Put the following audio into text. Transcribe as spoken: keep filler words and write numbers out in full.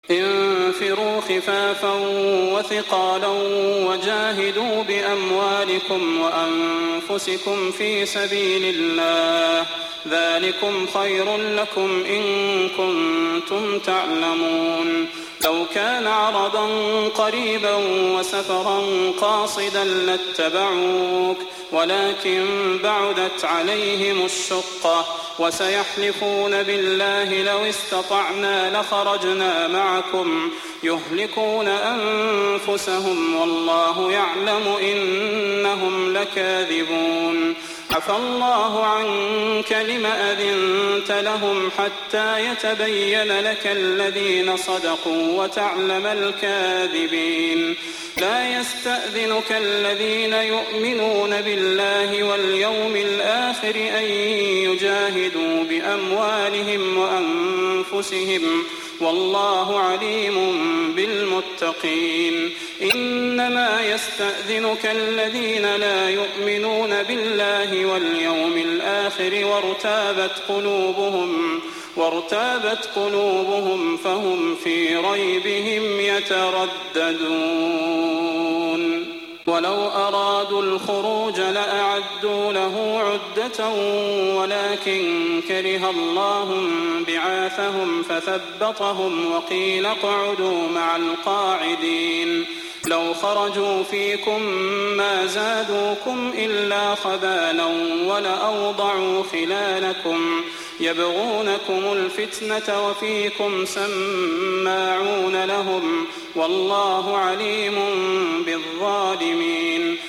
انفروا خفافا وثقالا وجاهدوا بأموالكم وأنفسكم في سبيل الله ذلكم خير لكم إن كنتم تعلمون. لو كان عرضا قريبا وسفرا قاصدا لاتبعوك ولكن بعدت عليهم الشقة وسيحلفون بالله لو استطعنا لخرجنا معكم يهلكون أنفسهم والله يعلم إنهم لكاذبون. عفى الله عنك لم أذنت لهم حتى يتبين لك الذين صدقوا وتعلم الكاذبين. لا يستأذنك الذين يؤمنون بالله واليوم الآخر أن يجاهدوا بأموالهم وأنفسهم والله عليم بالمتقين. إنما يستأذنك الذين لا يؤمنون بالله واليوم الآخر وارتابت قلوبهم وارتابت قلوبهم فهم في ريبهم يترددون. ولو أرادوا الخروج لأعدوا له عدة ولكن كره الله بعاثهم فثبطهم وقيل اقعدوا مع القاعدين. لو خرجوا فيكم ما زادوكم إلا خبالا ولأوضعوا خلالكم يبغونكم الفتنة وفيكم سماعون لهم والله عليم بالظالمين.